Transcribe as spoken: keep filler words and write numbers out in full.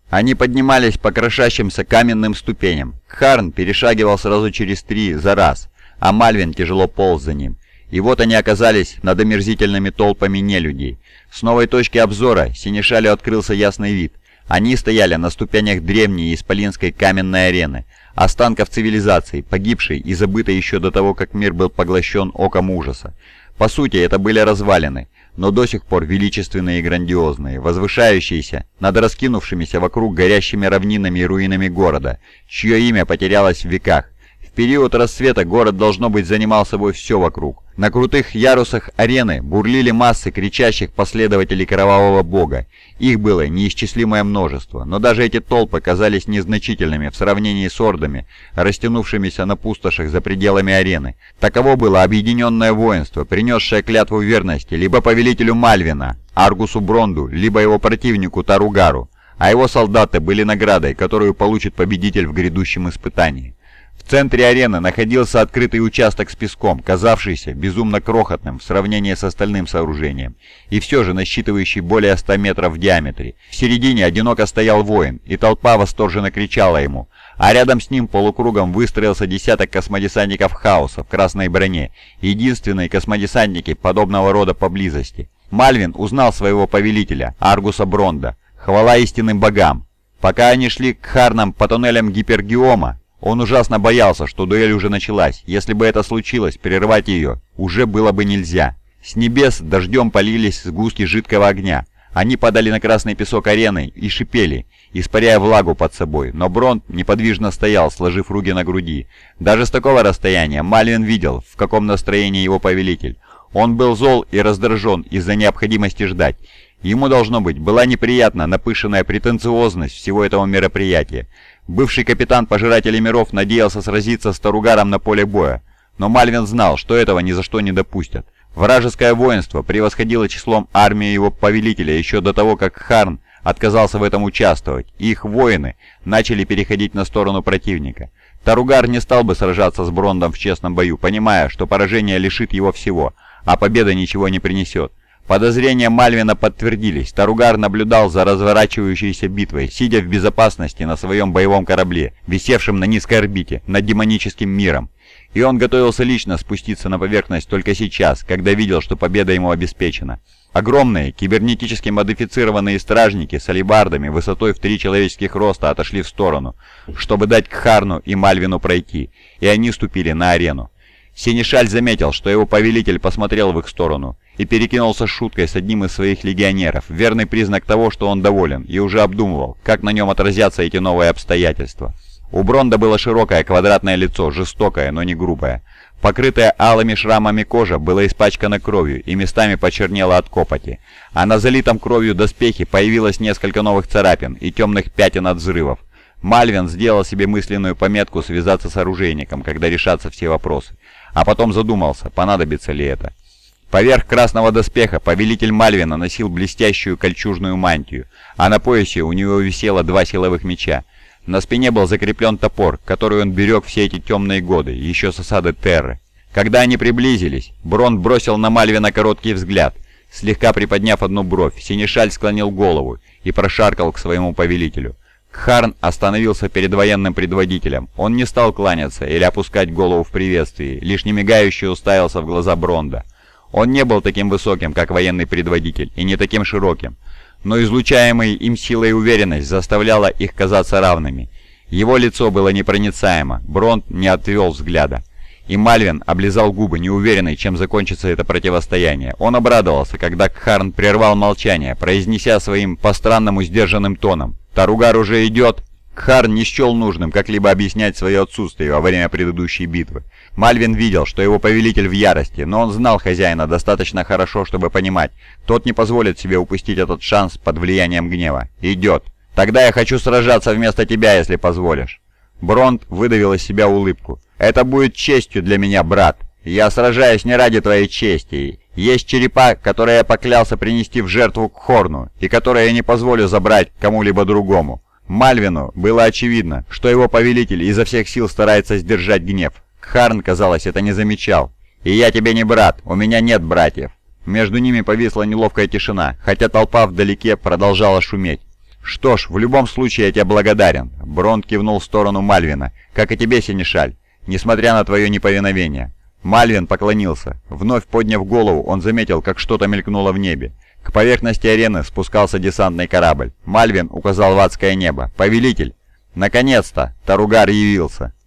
Они поднимались по крошащимся каменным ступеням. Кхарн перешагивал сразу через три за раз, а Мальвин тяжело полз за ним. И вот они оказались над омерзительными толпами нелюдей. С новой точки обзора Синишалю открылся ясный вид. Они стояли на ступенях древней исполинской каменной арены, останков цивилизации, погибшей и забытой еще до того, как мир был поглощен оком ужаса. По сути, это были развалины, но до сих пор величественные и грандиозные, возвышающиеся над раскинувшимися вокруг горящими равнинами и руинами города, чье имя потерялось в веках. В период рассвета город, должно быть, занимал собой все вокруг. На крутых ярусах арены бурлили массы кричащих последователей кровавого бога. Их было неисчислимое множество, но даже эти толпы казались незначительными в сравнении с ордами, растянувшимися на пустошах за пределами арены. Таково было объединенное воинство, принесшее клятву верности либо повелителю Мальвина, Аргусу Бронду, либо его противнику Таругару, а его солдаты были наградой, которую получит победитель в грядущем испытании. В центре арены находился открытый участок с песком, казавшийся безумно крохотным в сравнении с остальным сооружением, и все же насчитывающий более ста метров в диаметре. В середине одиноко стоял воин, и толпа восторженно кричала ему, а рядом с ним полукругом выстроился десяток космодесантников Хаоса в красной броне, единственные космодесантники подобного рода поблизости. Мальвин узнал своего повелителя, Аргуса Бронда. Хвала истинным богам! Пока они шли к Кхарнам по туннелям Гипергиома, он ужасно боялся, что дуэль уже началась. Если бы это случилось, прервать ее уже было бы нельзя. С небес дождем полились сгустки жидкого огня. Они падали на красный песок арены и шипели, испаряя влагу под собой. Но Бронд неподвижно стоял, сложив руки на груди. Даже с такого расстояния Мальвин видел, в каком настроении его повелитель. Он был зол и раздражен из-за необходимости ждать. Ему, должно быть, была неприятна напыщенная претенциозность всего этого мероприятия. Бывший капитан Пожирателей Миров надеялся сразиться с Таругаром на поле боя, но Мальвин знал, что этого ни за что не допустят. Вражеское воинство превосходило числом армии его повелителя еще до того, как Кхарн отказался в этом участвовать, и их воины начали переходить на сторону противника. Таругар не стал бы сражаться с Брондом в честном бою, понимая, что поражение лишит его всего, а победа ничего не принесет. Подозрения Мальвина подтвердились. Таругар наблюдал за разворачивающейся битвой, сидя в безопасности на своем боевом корабле, висевшем на низкой орбите, над демоническим миром. И он готовился лично спуститься на поверхность только сейчас, когда видел, что победа ему обеспечена. Огромные, кибернетически модифицированные стражники с алебардами высотой в три человеческих роста отошли в сторону, чтобы дать Кхарну и Мальвину пройти, и они ступили на арену. Синишаль заметил, что его повелитель посмотрел в их сторону и перекинулся шуткой с одним из своих легионеров, верный признак того, что он доволен, и уже обдумывал, как на нем отразятся эти новые обстоятельства. У Бронда было широкое квадратное лицо, жестокое, но не грубое. Покрытая алыми шрамами кожа была испачкана кровью и местами почернела от копоти, а на залитом кровью доспехе появилось несколько новых царапин и темных пятен от взрывов. Мальвин сделал себе мысленную пометку связаться с оружейником, когда решатся все вопросы, а потом задумался, понадобится ли это. Поверх красного доспеха повелитель Мальвина носил блестящую кольчужную мантию, а на поясе у него висело два силовых меча. На спине был закреплен топор, который он берег все эти темные годы, еще с осады Терры. Когда они приблизились, Бронд бросил на Мальвина короткий взгляд. Слегка приподняв одну бровь, Синишаль склонил голову и прошаркал к своему повелителю. Кхарн остановился перед военным предводителем. Он не стал кланяться или опускать голову в приветствии, лишь немигающе уставился в глаза Бронда. Он не был таким высоким, как военный предводитель, и не таким широким, но излучаемая им сила и уверенность заставляла их казаться равными. Его лицо было непроницаемо, Бронд не отвел взгляда. И Мальвин облизал губы, неуверенный, чем закончится это противостояние. Он обрадовался, когда Кхарн прервал молчание, произнеся своим по-странному сдержанным тоном: «Таругар уже идет!» Кхарн не счел нужным как-либо объяснять свое отсутствие во время предыдущей битвы. Мальвин видел, что его повелитель в ярости, но он знал хозяина достаточно хорошо, чтобы понимать, тот не позволит себе упустить этот шанс под влиянием гнева. «Идет! Тогда я хочу сражаться вместо тебя, если позволишь!» Бронд выдавил из себя улыбку. «Это будет честью для меня, брат. Я сражаюсь не ради твоей чести. Есть черепа, которые я поклялся принести в жертву к Хорну, и которые я не позволю забрать кому-либо другому». Мальвину было очевидно, что его повелитель изо всех сил старается сдержать гнев. Кхарн, казалось, это не замечал. «И я тебе не брат, у меня нет братьев». Между ними повисла неловкая тишина, хотя толпа вдалеке продолжала шуметь. «Что ж, в любом случае я тебе благодарен», — Брон кивнул в сторону Мальвина, — «как и тебе, Сенешаль, несмотря на твое неповиновение». Мальвин поклонился. Вновь подняв голову, он заметил, как что-то мелькнуло в небе. К поверхности арены спускался десантный корабль. Мальвин указал в адское небо. «Повелитель!» «Наконец-то!» Таругар явился.